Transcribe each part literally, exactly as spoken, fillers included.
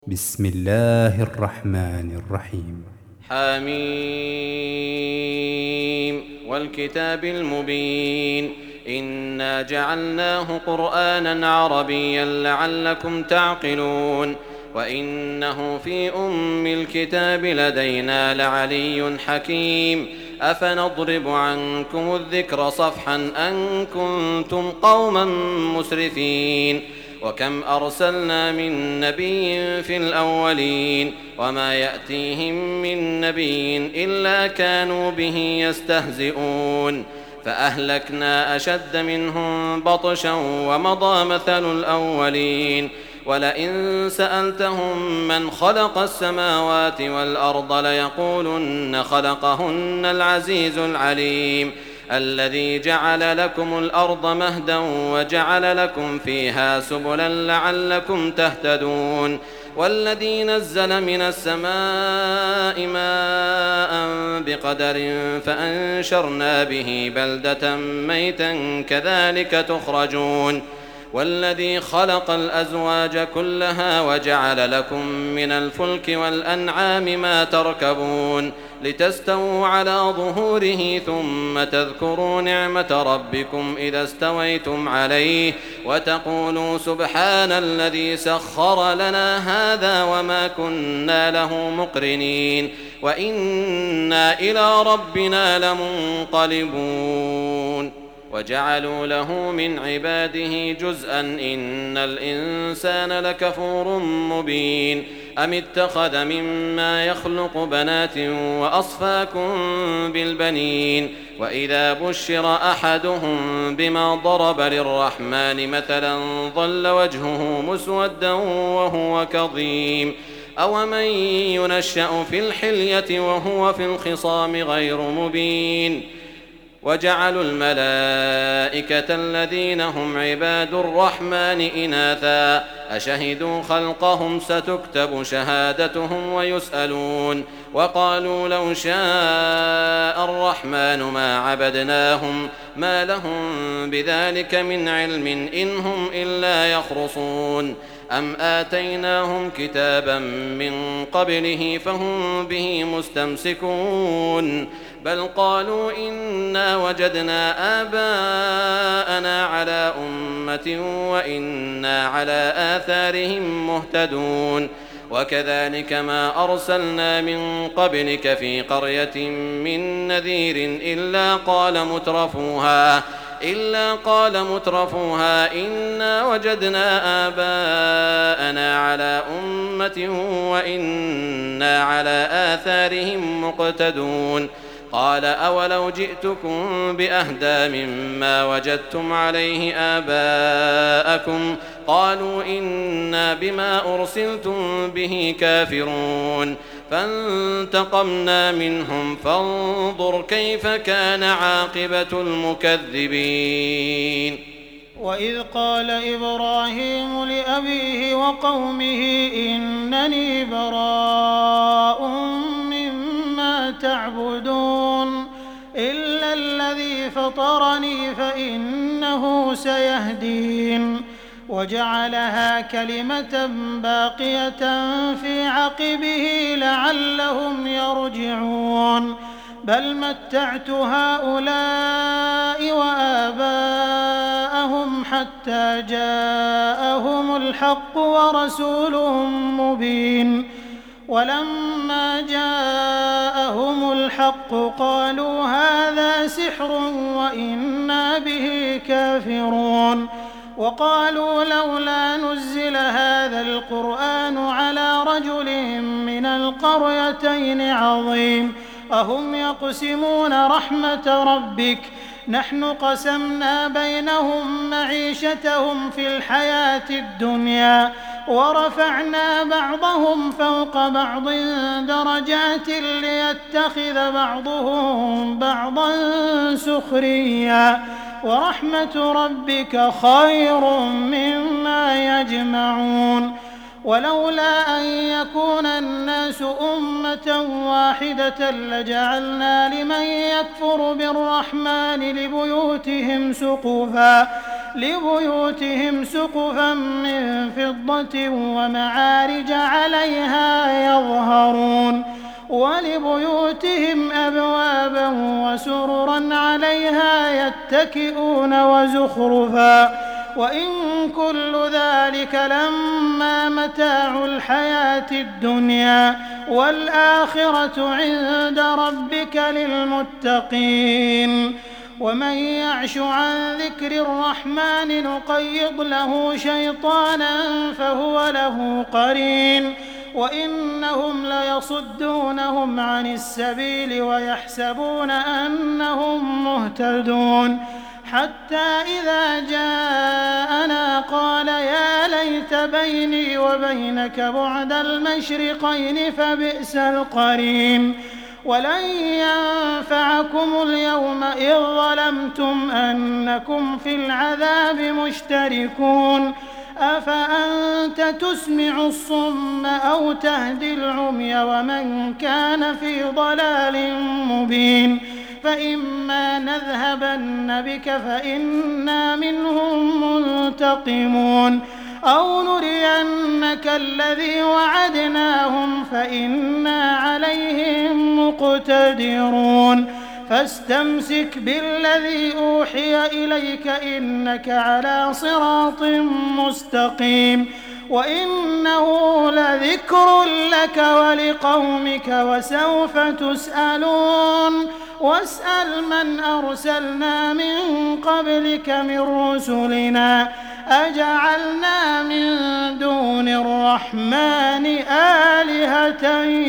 بسم الله الرحمن الرحيم. حميم والكتاب المبين إنا جعلناه قرآنا عربيا لعلكم تعقلون وإنه في أم الكتاب لدينا لعلي حكيم أفنضرب عنكم الذكر صفحا أن كنتم قوما مسرفين وكم أرسلنا من نبي في الأولين وما يأتيهم من نبي إلا كانوا به يستهزئون فأهلكنا أشد منهم بطشا ومضى مثل الأولين ولئن سألتهم من خلق السماوات والأرض ليقولن خلقهن العزيز العليم الذي جعل لكم الأرض مهدا وجعل لكم فيها سبلا لعلكم تهتدون والذي نزل من السماء ماء بقدر فأنشرنا به بلدة ميتا كذلك تخرجون والذي خلق الأزواج كلها وجعل لكم من الفلك والأنعام ما تركبون لتستووا على ظهوره ثم تذكروا نعمة ربكم إذا استويتم عليه وتقولوا سبحان الذي سخر لنا هذا وما كنا له مقرنين وإنا إلى ربنا لمنقلبون وجعلوا له من عباده جزءا إن الإنسان لكفور مبين أم اتخذ مما يخلق بنات وأصفاكم بالبنين وإذا بشر أحدهم بما ضرب للرحمن مثلا ظل وجهه مسودا وهو كظيم أومن ينشأ في الحلية وهو في الخصام غير مبين وجعلوا الملائكة الذين هم عباد الرحمن إناثا أشهدوا خلقهم ستكتب شهادتهم ويسألون وقالوا لو شاء الرحمن ما عبدناهم ما لهم بذلك من علم إن هم إلا يخرصون أم آتيناهم كتابا من قبله فهم به مستمسكون بل قالوا إنا وجدنا آباءنا على أمة وإنا على آثارهم مهتدون وكذلك ما أرسلنا من قبلك في قرية من نذير إلا قال مترفوها إلا قال مترفوها إنا وجدنا آباءنا على أمة وإنا على آثارهم مقتدون قال أولو جئتكم بأهدى مما وجدتم عليه آباءكم قالوا إنا بما أرسلتم به كافرون فانتقمنا منهم فانظر كيف كان عاقبة المكذبين وإذ قال إبراهيم لأبيه وقومه إنني براء مما تعبدون إلا الذي فطرني فإنه سيهدين وجعلها كلمة باقية في عقبه لعلهم يرجعون بل متعت هؤلاء وآباءهم حتى جاءهم الحق ورسول مبين ولما جاءهم الحق قالوا هذا سحر وإنا به كافرون وقالوا لولا نزل هذا القرآن على رجل من القريتين عظيم أهم يقسمون رحمة ربك نحن قسمنا بينهم معيشتهم في الحياة الدنيا ورفعنا بعضهم فوق بعض درجات ليتخذ بعضهم بعضا سخريا ورحمة ربك خير مما يجمعون ولولا أن يكون الناس أمة واحدة لجعلنا لمن يكفر بالرحمن لبيوتهم سقفا لبيوتهم سقفا من فضة ومعارج عليها يظهرون ولبيوتهم أبوابا وسررا عليها يتكئون وزخرفا وإن كل ذلك لما متاع الحياة الدنيا والآخرة عند ربك للمتقين ومن يعش عن ذكر الرحمن نقيض له شيطانا فهو له قرين وإنهم ليصدونهم عن السبيل ويحسبون أنهم مهتدون حتى إذا جاءنا قال يا ليت بيني وبينك بعد المشرقين فبئس القرين ولن ينفعكم اليوم إذ ظلمتم أنكم في العذاب مشتركون أفأنت تسمع الصم أو تهدي العمي ومن كان في ضلال مبين فإما نذهبن بك فإنا منهم منتقمون أو نرينك الذي وعدناهم فإنا عليهم مقتدرون فاستمسك بالذي أوحي إليك إنك على صراط مستقيم وإنه لذكر لك ولقومك وسوف تسألون واسأل من أرسلنا من قبلك من رسلنا أجعلنا من دون الرحمن آلهة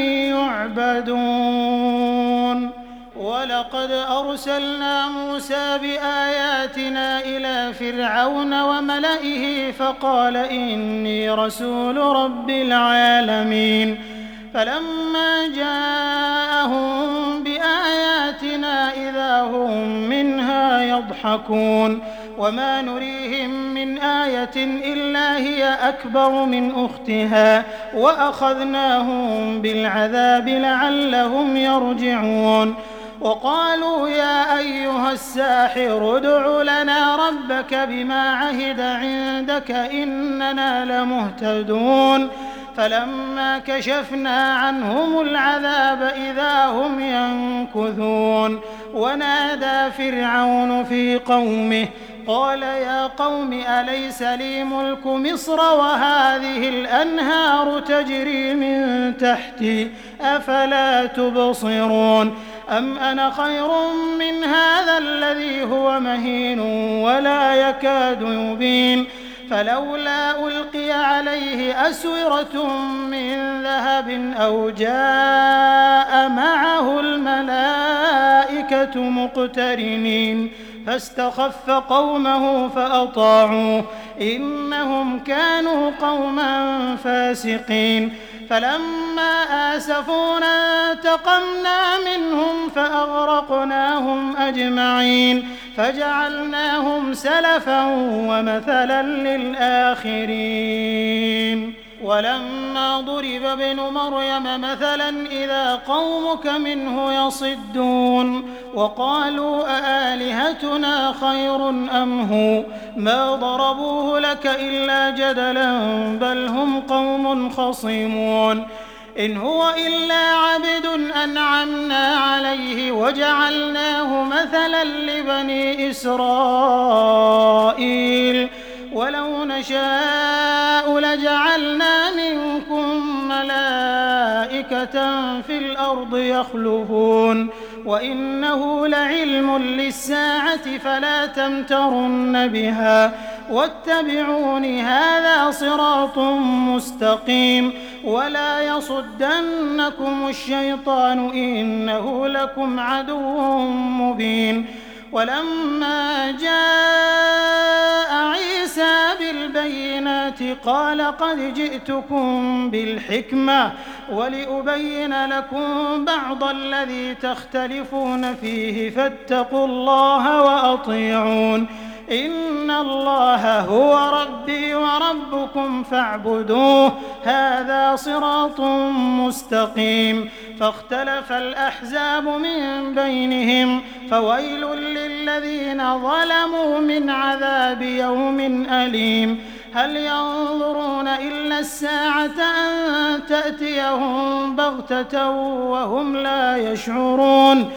يعبدون ولقد أرسلنا موسى بآياتنا إلى فرعون وملئه فقال إني رسول رب العالمين فلما جاءهم بآياتنا إذا هم منها يضحكون وما نريهم من آية إلا هي أكبر من أختها وأخذناهم بالعذاب لعلهم يرجعون وقالوا يا أيها الساحر ادع لنا ربك بما عهد عندك إننا لمهتدون فلما كشفنا عنهم العذاب إذا هم ينكثون ونادى فرعون في قومه قال يا قوم أليس لي ملك مصر وهذه الأنهار تجري من تحتي أفلا تبصرون أم أنا خير من هذا الذي هو مهين ولا يكاد يبين فلولا ألقي عليه أسورة من ذهب أو جاء معه الملائكة مقترنين فاستخف قومه فأطاعوه إنهم كانوا قوما فاسقين فلما آسفونا انتقمنا منهم فأغرقناهم أجمعين فجعلناهم سلفا ومثلا للآخرين ولما ضرب ابن مريم مثلا إذا قومك منه يصدون وقالوا أآلهتنا خير أم هو ما ضربوه لك إلا جدلا بل هم قوم خصيمون إن هو إلا عبد أنعمنا عليه وجعلناه مثلا لبني إسرائيل ولو نشاء لجعلنا منكم ملائكة في الأرض يخلفون وإنه لعلم للساعة فلا تمترن بها واتبعون هذا صراط مستقيم ولا يصدنكم الشيطان إنه لكم عدو مبين ولما جاء عيسى بالبينات قال قد جئتكم بالحكمة ولأبين لكم بعض الذي تختلفون فيه فاتقوا الله وأطيعون إن الله هو ربي وربكم فاعبدوه هذا صراط مستقيم فاختلف الأحزاب من بينهم فويل للذين ظلموا من عذاب يوم أليم هل ينظرون إلا الساعة أن تأتيهم بغتة وهم لا يشعرون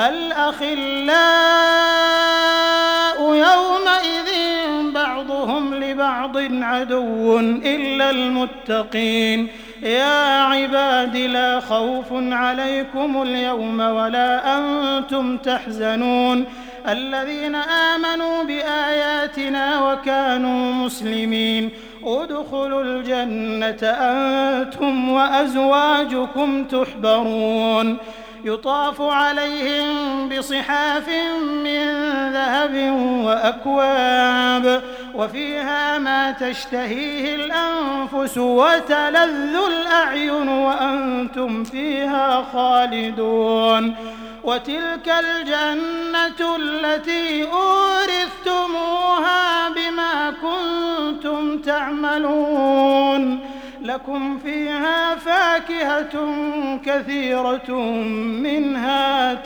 الأخلاء يومئذ بعضهم لبعض عدو إلا المتقين يا عباد لا خوف عليكم اليوم ولا أنتم تحزنون الذين آمنوا بآياتنا وكانوا مسلمين ادخلوا الجنة أنتم وأزواجكم تحبرون يطاف عليهم بصحاف من ذهب وأكواب وفيها ما تشتهيه الأنفس وتلذ الأعين وأنتم فيها خالدون وتلك الجنة التي أورثتموها بما كنتم تعملون لكم فيها فاكهة كثيرة منها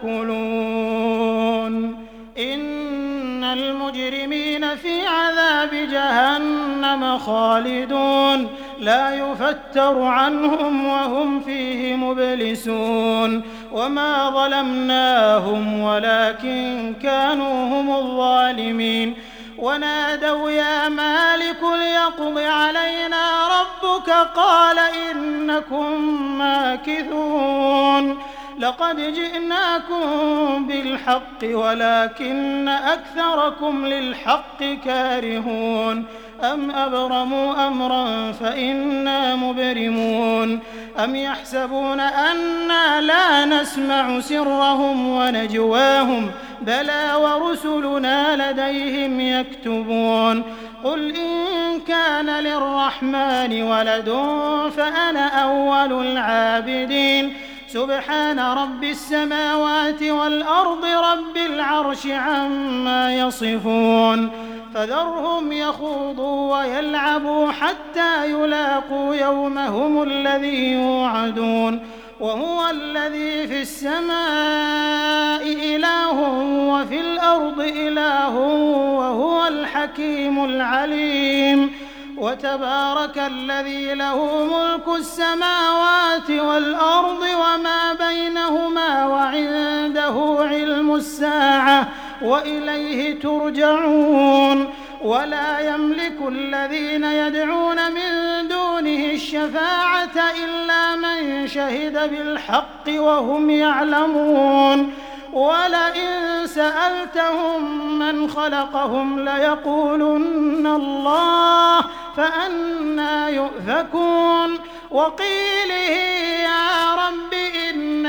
تأكلون إن المجرمين في عذاب جهنم خالدون لا يفتر عنهم وهم فيه مبلسون وما ظلمناهم ولكن كانوا هم الظالمين ونادوا يا مالك ليقض علينا ربك قال إنكم ماكثون لقد جئناكم بالحق ولكن أكثركم للحق كارهون أم أبرموا أمرا فإنا مبرمون أم يحسبون أنا لا نسمع سرهم ونجواهم بلى ورسلنا لديهم يكتبون قل إن كان للرحمن ولد فأنا أول العابدين سبحان رب السماوات والأرض رب العرش عما يصفون فذرهم يخوضوا ويلعبوا حتى يلاقوا يومهم الذي يوعدون وهو الذي في السماء إله وفي الأرض إله وهو الحكيم العليم وتبارك الذي له ملك السماوات والأرض وما بينهما وعنده علم الساعة وإليه ترجعون ولا يملك الذين يدعون من دونه الشفاعة إلا من شهد بالحق وهم يعلمون ولئن سألتهم من خلقهم ليقولن الله فأنى يؤفكون وقيله يا رب إن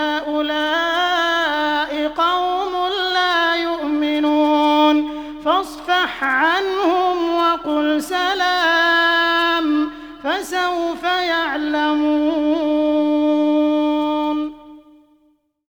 هؤلاء قوم لا يؤمنون فاصفح عنهم وقل سلام فسوف يعلمون.